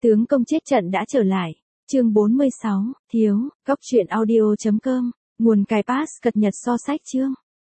Tướng công chết trận đã trở lại. Chương 46, thiếu, góc truyện audio.com, nguồn cài pass cập nhật so sách chương.